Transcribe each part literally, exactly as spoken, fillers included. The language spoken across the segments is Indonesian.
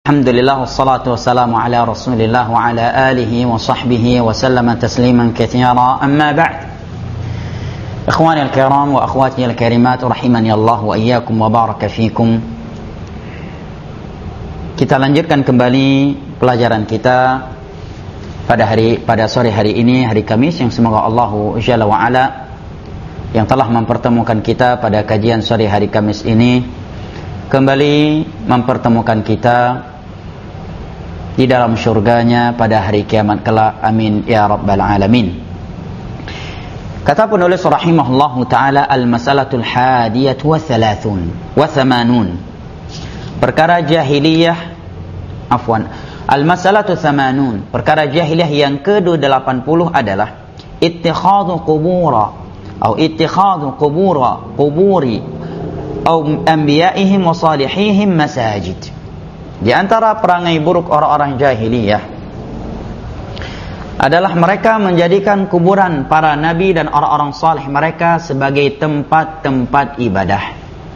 Alhamdulillah wassalatu wassalamu ala Rasulillah wa ala alihi wa sahbihi wa sallama tasliman katsira. Amma ba'd. Ikhwani al-kiram wa akhwati al-karimat rahimani Allah wa iyyakum wa baraka fikum. Kita lanjutkan kembali pelajaran kita pada hari pada sore hari ini, hari Kamis, yang semoga Allah Jalla wa Ala yang telah mempertemukan kita pada kajian sore hari Kamis ini kembali mempertemukan kita di dalam syurganya pada hari kiamat kelak. Amin ya rabbal alamin. Kata penulis rahimahullahu taala, al-masalatul hadiyah wa thalathun wa thamanun. Perkara jahiliyah, afwan, al-masalatu thamanun. Perkara jahiliyah yang ke delapan puluh adalah ittikhadhu qubura atau ittikhadhu qubura quburi atau anbiya'ihim wa salihihim masajid. Di antara perangai buruk orang-orang jahiliyah adalah mereka menjadikan kuburan para nabi dan orang-orang saleh mereka sebagai tempat-tempat ibadah,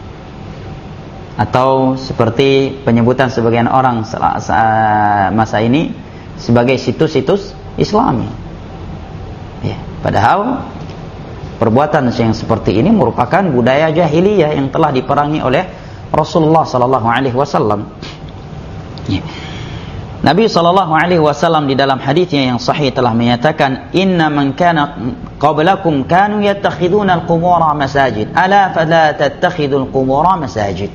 atau seperti penyebutan sebagian orang masa ini sebagai situs-situs Islami. Ya, padahal perbuatan yang seperti ini merupakan budaya jahiliyah yang telah diperangi oleh Rasulullah sallallahu alaihi wasallam. Ya. Nabi sallallahu alaihi wasallam di dalam hadisnya yang sahih telah menyatakan, inna man kana qablakum kanu yattakhiduna al-qubura masajid, ala fala tattakhidul qubura masajid.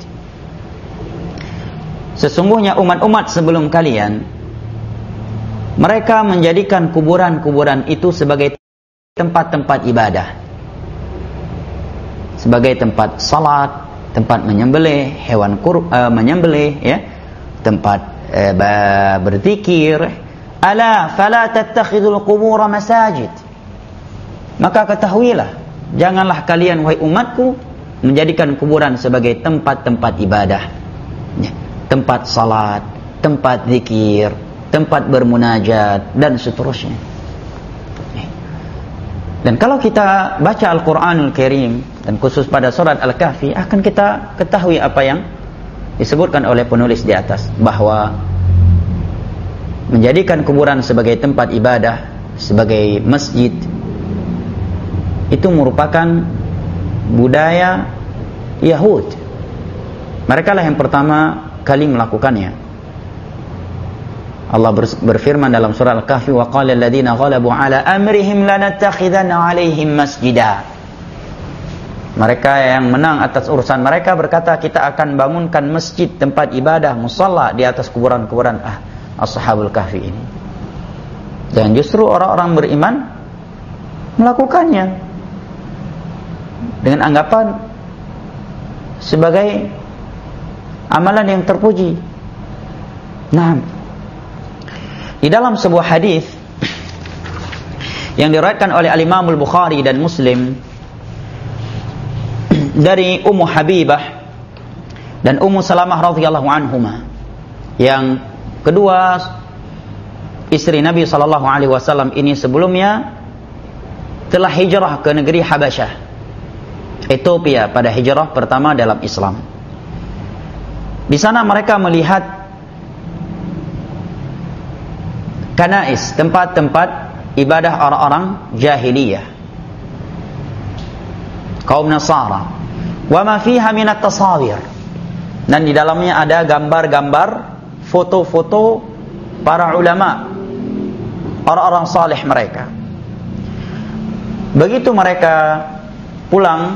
Sesungguhnya umat-umat sebelum kalian, mereka menjadikan kuburan-kuburan itu sebagai tempat-tempat ibadah, sebagai tempat salat, tempat menyembelih hewan kur, uh, menyembelih ya, tempat uh, berzikir. Ala fala tattakhidul qubur masajid. Maka ketahuilah, janganlah kalian wahai umatku menjadikan kuburan sebagai tempat-tempat ibadah ya, tempat salat, tempat zikir, tempat bermunajat dan seterusnya. Dan kalau kita baca Al-Quranul Karim, dan khusus pada surat Al-Kahfi, akan kita ketahui apa yang disebutkan oleh penulis di atas, bahwa menjadikan kuburan sebagai tempat ibadah, sebagai masjid, itu merupakan budaya Yahud. Mereka lah yang pertama kali melakukannya. Allah berfirman dalam surah Al-Kahfi, wa qala alladziina ghalabu ala amrihim lanattakhidanna 'alaihim masjida. Mereka yang menang atas urusan mereka berkata, kita akan bangunkan masjid, tempat ibadah, musalla di atas kuburan-kuburan ah, Ashabul Kahfi ini. Dan justru orang-orang beriman melakukannya dengan anggapan sebagai amalan yang terpuji. Nah, di dalam sebuah hadis yang diriwayatkan oleh Al-Imam Al-Bukhari dan Muslim dari Ummu Habibah dan Ummu Salamah radhiyallahu anhuma, yang kedua istri Nabi sallallahu alaihi wasallam ini sebelumnya telah hijrah ke negeri Habasyah, Ethiopia, pada hijrah pertama dalam Islam. Di sana mereka melihat kanais, tempat-tempat ibadah orang-orang jahiliyah, kaum Nasara, wa ma fiha minat tasawir, dan di dalamnya ada gambar-gambar, foto-foto para ulama, orang-orang saleh mereka. Begitu mereka pulang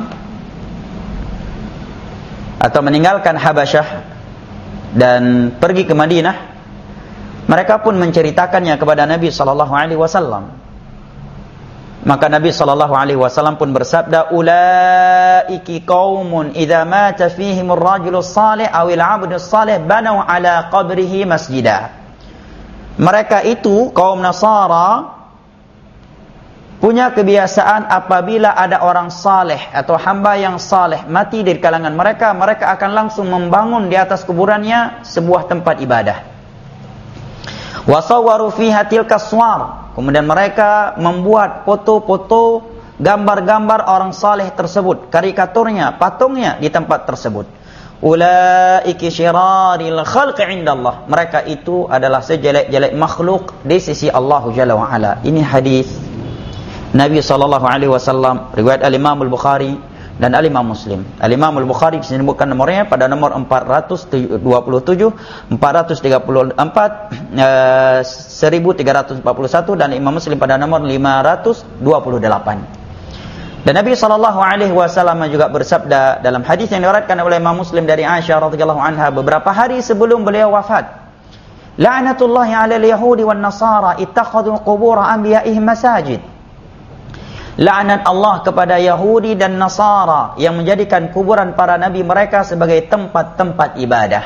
atau meninggalkan Habasyah dan pergi ke Madinah, mereka pun menceritakannya kepada Nabi sallallahu alaihi wasallam. Maka Nabi sallallahu alaihi wasallam pun bersabda, ulaiki qaumun idza mata fihim ar-rajulu salih aw al-'abdu salih banu ala qabrihi masjidah. Mereka itu kaum Nasara punya kebiasaan apabila ada orang saleh atau hamba yang saleh mati dari kalangan mereka, mereka akan langsung membangun di atas kuburannya sebuah tempat ibadah. Wasawwaru fiha tilka suwar. Kemudian mereka membuat foto-foto, gambar-gambar orang saleh tersebut, karikaturnya, patungnya di tempat tersebut. ulaiki syiraril khalqi indallah. Mereka itu adalah sejelek-jelek makhluk di sisi Allah Jalla wa Ala. Ini hadis Nabi sallallahu alaihi wasallam riwayat Al-Imam Al-Bukhari dan Al-Imam Muslim. Al-Imam Al-Bukhari disebutkan nomornya pada nomor empat ratus dua puluh tujuh, empat ratus tiga puluh empat, eh, seribu tiga ratus empat puluh satu dan Imam Muslim pada nomor lima ratus dua puluh delapan. Dan Nabi sallallahu alaihi wasallam juga bersabda dalam hadis yang diriwayatkan oleh Imam Muslim dari Aisyah radhiyallahu anha beberapa hari sebelum beliau wafat. La'natullahi 'alal yahudi wan nasara ittakhadhu qubur anbiya'ihim masajid. Laknat Allah kepada Yahudi dan Nasara yang menjadikan kuburan para nabi mereka sebagai tempat-tempat ibadah.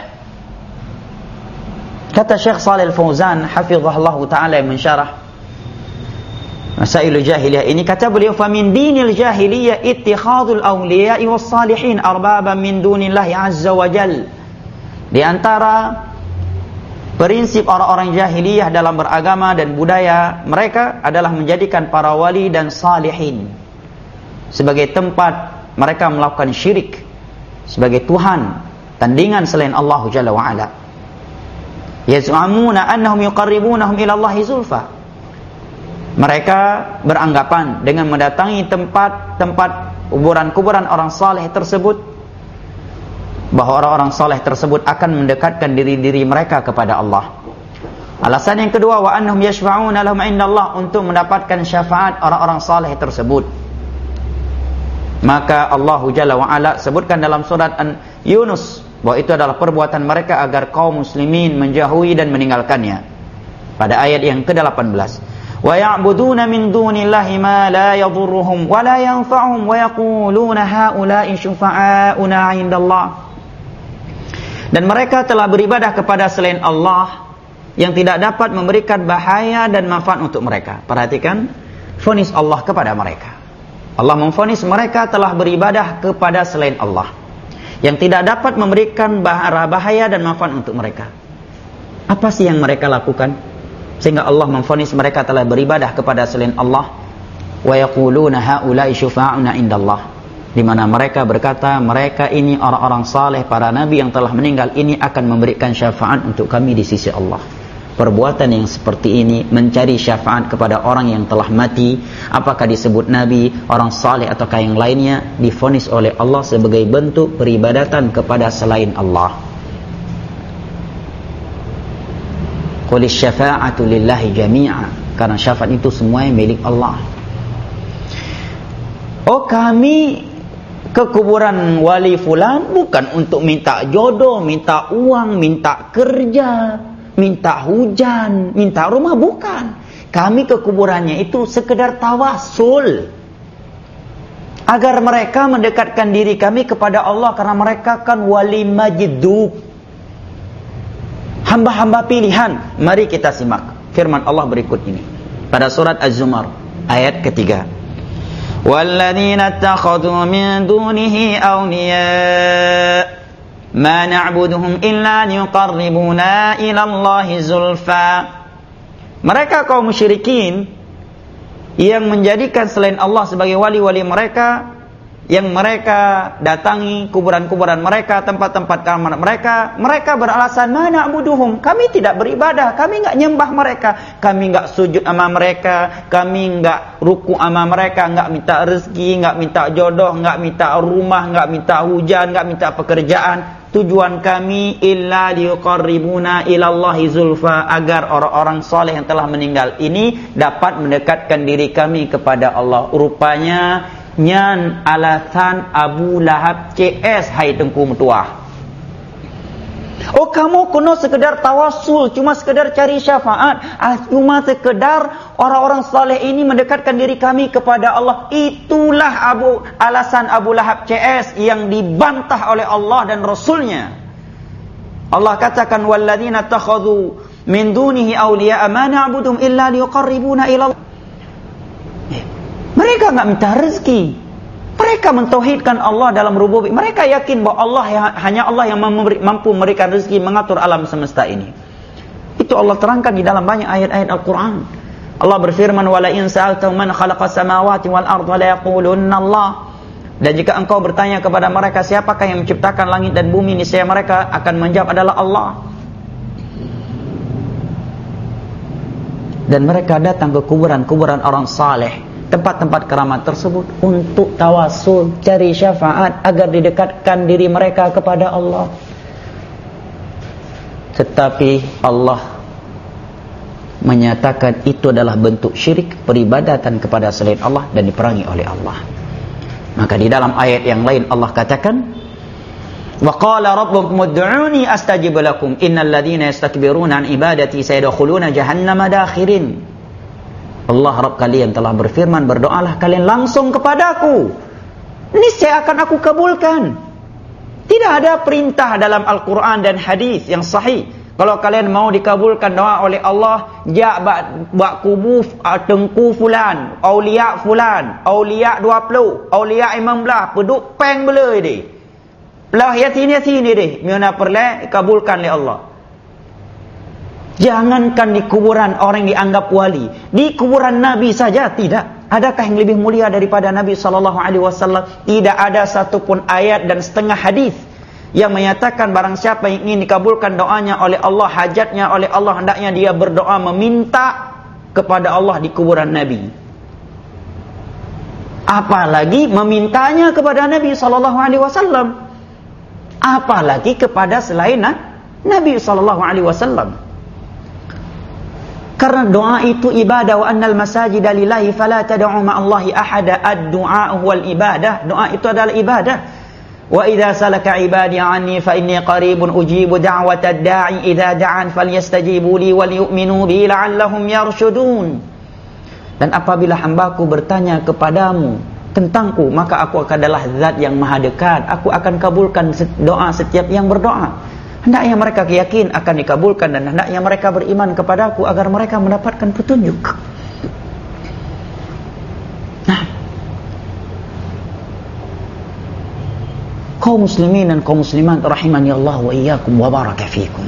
Kata Syekh Shalih Al-Fauzan hafizahullah taala yang mensyarah Masailul Jahiliyah ini, kata beliau, "Famin dinil jahiliyah ittikhadul awliya'i was salihin arbaban min dunillahi azza wa jal." Di antara prinsip orang-orang jahiliyah dalam beragama dan budaya mereka adalah menjadikan para wali dan salihin sebagai tempat mereka melakukan syirik, sebagai Tuhan, tandingan selain Allah Jalla wa Ala. Yaz'amuna annahum yuqarribunahum ila Allahi zulfa. Mereka beranggapan dengan mendatangi tempat-tempat kuburan-kuburan orang saleh tersebut bahwa orang-orang saleh tersebut akan mendekatkan diri-diri mereka kepada Allah. Alasan yang kedua, wa annahum yashfa'una lahum 'indallah, untuk mendapatkan syafaat orang-orang saleh tersebut. Maka Allah Jalla wa Ala sebutkan dalam surat Yunus bahwa itu adalah perbuatan mereka agar kaum muslimin menjauhi dan meninggalkannya. Pada ayat yang ke delapan belas. Wa ya'buduna min dunillahi ma la yadhurruhum wa la yanfa'uhum wa yaquluna haula'i syufa'auna 'indallah. Dan mereka telah beribadah kepada selain Allah yang tidak dapat memberikan bahaya dan manfaat untuk mereka. Perhatikan vonis Allah kepada mereka. Allah memvonis mereka telah beribadah kepada selain Allah yang tidak dapat memberikan bahaya dan manfaat untuk mereka. Apa sih yang mereka lakukan sehingga Allah memvonis mereka telah beribadah kepada selain Allah? Wa yaquluna haula'i syufa'una indallah. Di mana mereka berkata, mereka ini orang-orang saleh, para nabi yang telah meninggal ini akan memberikan syafaat untuk kami di sisi Allah. Perbuatan yang seperti ini, mencari syafaat kepada orang yang telah mati, apakah disebut nabi, orang saleh ataukah yang lainnya, divonis oleh Allah sebagai bentuk peribadatan kepada selain Allah. Qul syafa'atu lillahi jami'a, karena syafaat itu semuanya milik Allah. Oh, kami ke kuburan wali fulan bukan untuk minta jodoh, minta uang, minta kerja, minta hujan, minta rumah, bukan. Kami ke kuburannya itu sekedar tawasul agar mereka mendekatkan diri kami kepada Allah, karena mereka kan wali majdub, hamba-hamba pilihan. Mari kita simak firman Allah berikut ini pada surat Az-Zumar ayat ketiga. وَالَّذِينَ اتَّخَذُوا مِن دُونِهِ أَوْلِيَاءَ مَا نَعْبُدُهُمْ إِلَّا لِيُقَرِّبُونَا إِلَى اللَّهِ زُلْفَى. Mereka kaum musyrikin yang menjadikan selain Allah sebagai wali-wali mereka, yang mereka datangi kuburan-kuburan mereka, tempat-tempat kamar mereka, mereka beralasan, ma na'buduhum, kami tidak beribadah, kami enggak nyembah mereka, kami enggak sujud sama mereka, kami enggak ruku sama mereka, enggak minta rezeki, enggak minta jodoh, enggak minta rumah, enggak minta hujan, enggak minta pekerjaan. Tujuan kami illa liqarribuna ilallahi zulfa, agar orang-orang soleh yang telah meninggal ini dapat mendekatkan diri kami kepada Allah. Rupanya nyan alasan Abu Lahab C S, hai tengku metuah. Oh, kamu kuno sekedar tawasul, cuma sekedar cari syafaat, cuma sekedar orang-orang saleh ini mendekatkan diri kami kepada Allah. Itulah Abu alasan Abu Lahab C S yang dibantah oleh Allah dan Rasulnya. Allah katakan, walladzina takhadhu min dunihi awliya'a ma na'buduhum illa liqarribuna ila Allah. Mereka enggak minta rezeki. Mereka mentauhidkan Allah dalam rububiyah. Mereka yakin bahwa Allah yang, hanya Allah yang memberi, mampu memberikan rezeki, mengatur alam semesta ini. Itu Allah terangkan di dalam banyak ayat-ayat Al-Quran. Allah berfirman, wala in sa'altahum man khalaqas samawati wal arda la yaqulunna Allah. Dan jika engkau bertanya kepada mereka siapakah yang menciptakan langit dan bumi, niscaya mereka akan menjawab adalah Allah. Dan mereka datang ke kuburan-kuburan orang saleh, tempat-tempat keramat tersebut untuk tawasul, cari syafaat agar didekatkan diri mereka kepada Allah. Tetapi Allah menyatakan itu adalah bentuk syirik, peribadatan kepada selain Allah, dan diperangi oleh Allah. Maka di dalam ayat yang lain Allah katakan, wa qala rabbukum ud'uni astajib lakum innal ladzina yastakbiruna an ibadati sayadkhuluna jahannama dakhirin. Allah Rabb kalian telah berfirman, berdoalah kalian langsung kepadaku, niscaya akan aku kabulkan. Tidak ada perintah dalam Al-Quran dan hadis yang sahih, kalau kalian mau dikabulkan doa oleh Allah, ja bak kubu tengku fulan, aulia fulan, aulia dua puluh, aulia imam belah, peduk peng belai deh. Lah yatin yatin deh, miana perle kabulkan oleh Allah. Jangankan di kuburan orang yang dianggap wali, di kuburan Nabi saja tidak. Adakah yang lebih mulia daripada Nabi sallallahu alaihi wasallam? Tidak ada satupun ayat dan setengah hadis yang menyatakan barang siapa yang ingin dikabulkan doanya oleh Allah, hajatnya oleh Allah, hendaknya dia berdoa meminta kepada Allah di kuburan Nabi. Apalagi memintanya kepada Nabi sallallahu alaihi wasallam. Apalagi kepada selain Nabi sallallahu alaihi wasallam. Karena doa itu ibadah, wa annal masajida lillahi fala tad'u ma'allahi ahada. Ad-du'a huwal ibadah. Doa itu adalah ibadah. Wa idza salaka ibadi anni fa inni qaribun ujibu da'watad da'i idza da'an falyastajibu li wal yu'minu bi la'allahum yarshudun. Dan apabila hambaku bertanya kepadamu tentangku, maka aku adalah zat yang maha dekat. Aku akan kabulkan doa setiap yang berdoa. Hendaknya mereka yakin akan dikabulkan, dan hendaknya mereka beriman kepadaku agar mereka mendapatkan petunjuk. Nah, kaum muslimin dan kaum muslimat rahimani Allah wa iyyakum wa baraka fikum,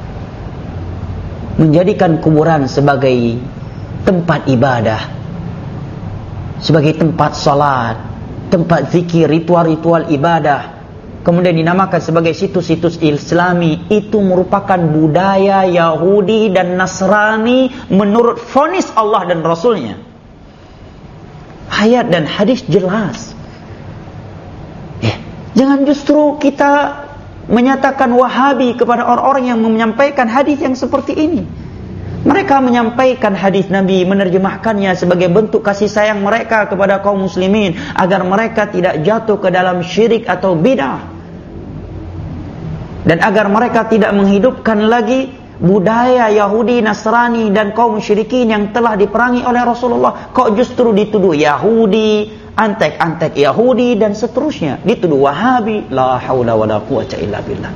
menjadikan kuburan sebagai tempat ibadah, sebagai tempat salat, tempat zikir, ritual-ritual ibadah, kemudian dinamakan sebagai situs-situs Islami, itu merupakan budaya Yahudi dan Nasrani menurut vonis Allah dan Rasulnya. Ayat dan hadis jelas. Eh, jangan justru kita menyatakan Wahabi kepada orang-orang yang menyampaikan hadis yang seperti ini. Mereka menyampaikan hadis Nabi, menerjemahkannya sebagai bentuk kasih sayang mereka kepada kaum muslimin agar mereka tidak jatuh ke dalam syirik atau bidah, dan agar mereka tidak menghidupkan lagi budaya Yahudi, Nasrani dan kaum musyrikin yang telah diperangi oleh Rasulullah. Kok justru dituduh Yahudi, antek-antek Yahudi dan seterusnya, dituduh Wahabi. La haula wala quwwata illa billah.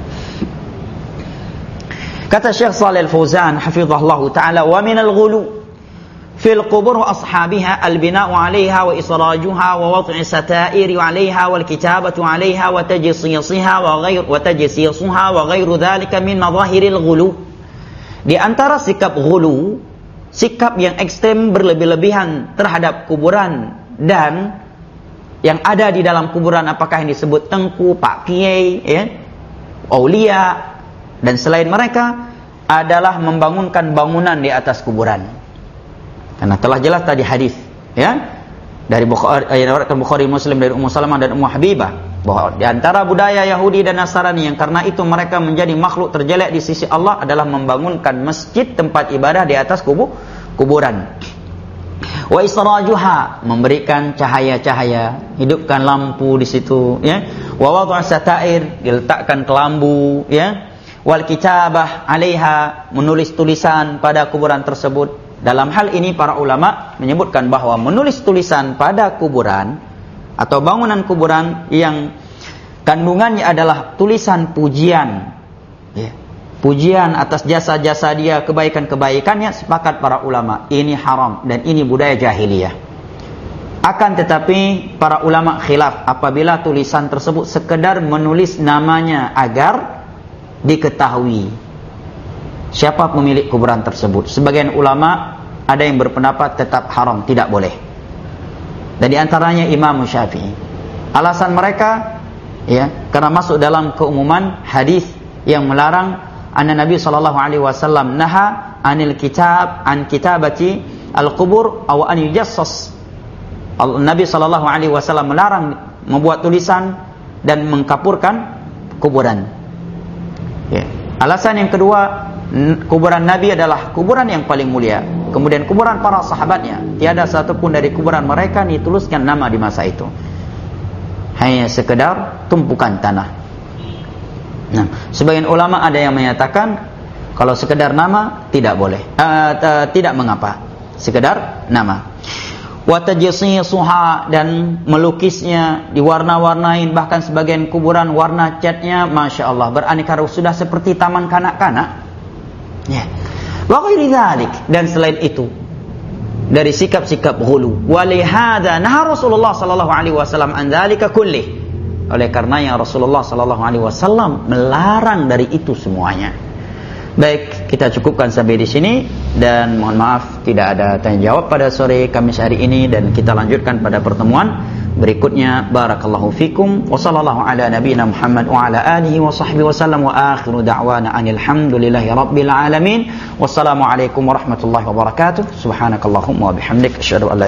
Kata Syekh Shalih Al-Fauzan hafizahullah taala, wa min al-ghulu fil qubur wa ashabiha al-bina'u 'alayha wa israjuha wa wad'i sata'iri 'alayha wal kitabatu 'alayha wa tajsisiha wa ghayr wa tajsisuha wa ghayru dhalika min madhahiril ghulu. Di antara sikap ghulu, sikap yang ekstrem berlebih-lebihan terhadap kuburan dan yang ada di dalam kuburan, apakah yang disebut tengku, pak kiai, ya, aulia dan selain mereka, adalah membangunkan bangunan di atas kuburan. Karena telah jelas tadi hadis, ya, dari Bukhari, diriwayatkan Bukhari Muslim dari Ummu Salamah dan Ummu Habibah, bahwa di antara budaya Yahudi dan Nasrani yang karena itu mereka menjadi makhluk terjelek di sisi Allah adalah membangunkan masjid, tempat ibadah di atas kubu, kuburan. Wa israjuha, memberikan cahaya-cahaya, hidupkan lampu di situ, ya. Wa wad'u sata'ir, diletakkan kelambu, ya. Wal kitabah 'alaiha, menulis tulisan pada kuburan tersebut. Dalam hal ini para ulama menyebutkan bahwa menulis tulisan pada kuburan atau bangunan kuburan yang kandungannya adalah tulisan pujian, ya, pujian atas jasa-jasa dia, kebaikan-kebaikannya, sepakat para ulama ini haram dan ini budaya jahiliyah. Akan tetapi para ulama khilaf apabila tulisan tersebut sekedar menulis namanya agar diketahui siapa pemilik kuburan tersebut. Sebagian ulama ada yang berpendapat tetap haram, tidak boleh. Dan di antaranya Imam Syafi'i. Alasan mereka ya, karena masuk dalam keumuman hadis yang melarang anna Nabi sallallahu alaihi wasallam naha anil kitab an kitabati al-qubur aw an yujassas. Nabi sallallahu alaihi wasallam melarang membuat tulisan dan mengkapurkan kuburan. Ya. Alasan yang kedua, kuburan Nabi adalah kuburan yang paling mulia. Kemudian kuburan para sahabatnya, tiada satupun dari kuburan mereka dituliskan nama di masa itu. Hanya sekedar tumpukan tanah. Nah, sebagian ulama ada yang menyatakan kalau sekedar nama tidak boleh, uh, uh, tidak mengapa, sekedar nama. Wa tajsisuha, dan melukisnya, diwarna-warnain, bahkan sebagian kuburan warna catnya masya Allah beraneka ragam, sudah seperti taman kanak-kanak. Ya. Wa ghairi dzalik, dan selain itu dari sikap-sikap ghulu. Wa li hadza naha Rasulullah sallallahu alaihi wasallam an dzalika kullih. Oleh karenanya Rasulullah sallallahu alaihi wasallam melarang dari itu semuanya. Baik, kita cukupkan sampai di sini dan mohon maaf tidak ada tanya jawab pada sore Kamis hari ini, dan kita lanjutkan pada pertemuan berikutnya. Barakallahu fikum wa sallallahu ala nabiyyina Muhammad wa ala alihi wa sahbihi wa sallam wa akhiru da'wana anil hamdulillahi rabbil alamin. Wassalamu alaikum warahmatullahi wabarakatuh. Subhanakallahumma wa bihamdik asyhadu an la